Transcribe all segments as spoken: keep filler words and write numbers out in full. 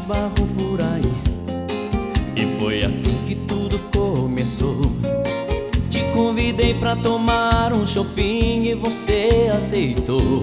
esbarrou por aí, e foi assim que tudo começou. Te convidei pra tomar um chopping e você aceitou.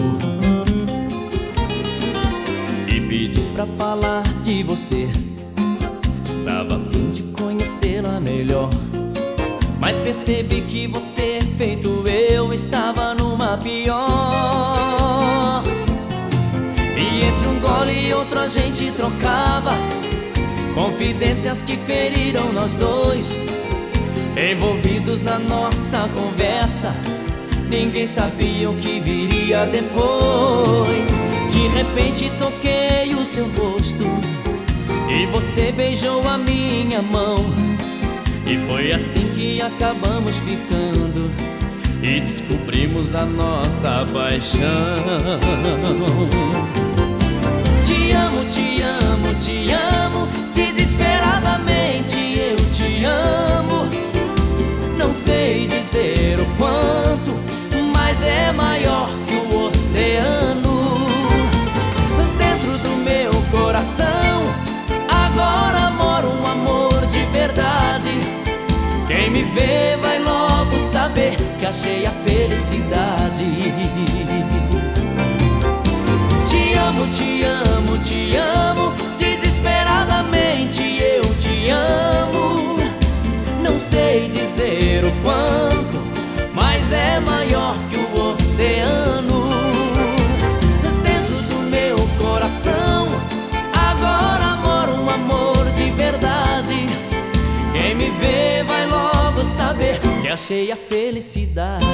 E pedi pra falar de você, estava a fim de conhecê-la melhor. Mas percebi que você, feito eu, estava numa pior. E entre um gole e outro a gente trocava confidências que feriram nós dois. Envolvidos na nossa conversa, ninguém sabia o que viria depois. De repente toquei o seu rosto e você beijou a minha mão. E foi assim que acabamos ficando e descobrimos a nossa paixão. Te amo, te amo, te amo, desesperadamente eu te amo. Não sei dizer o quanto, mas é maior que o oceano. Dentro do meu coração agora mora um amor de verdade. Quem me vê vai logo saber que achei a felicidade. Te amo, te amo, te amo, desesperadamente eu te amo. Não sei dizer o quanto, mas é maior que o oceano. Dentro do meu coração agora mora um amor de verdade. Quem me vê vai logo saber que achei a felicidade.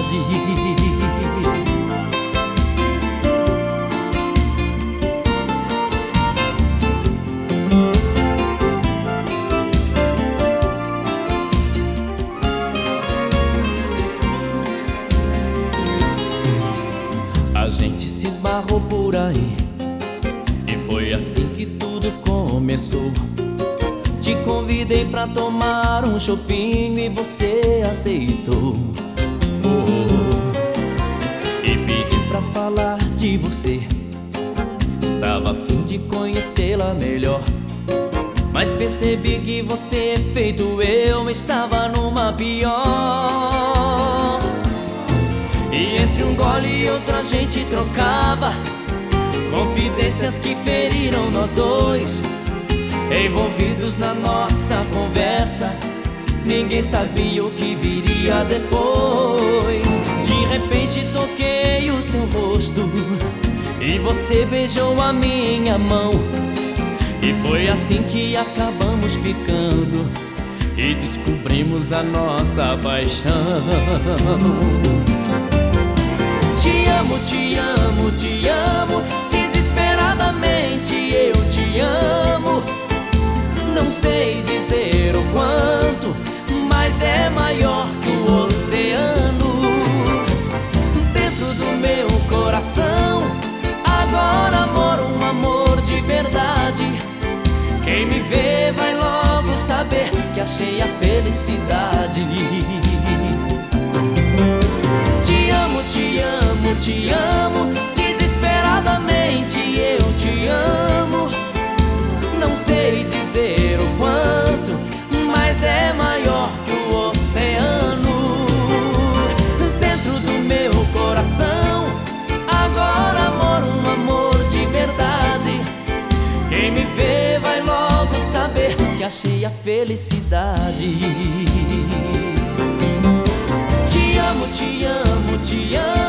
A gente se esbarrou por aí e foi assim que tudo começou. Te convidei pra tomar um chopping e você aceitou. Oh, e pedi pra falar de você, estava a fim de conhecê-la melhor. Mas percebi que você, feito eu, estava numa pior. E entre um gole e outro a gente trocava confidências que feriram nós dois. Envolvidos na nossa conversa, ninguém sabia o que viria depois. De repente toquei o seu rosto e você beijou a minha mão. E foi assim que acabamos ficando e descobrimos a nossa paixão. Te amo, te amo, te amo, desesperadamente eu te amo. Não sei dizer o quanto, mas é maior que o oceano. Dentro do meu coração agora mora um amor de verdade. Quem me vê vai logo saber que achei a felicidade. Te amo, te amo, te amo, desesperadamente eu te amo. Não sei dizer o quanto, mas é maior que o oceano. Dentro do meu coração agora mora um amor de verdade. Quem me vê vai logo saber que achei a felicidade. Te amo, te amo, te amo.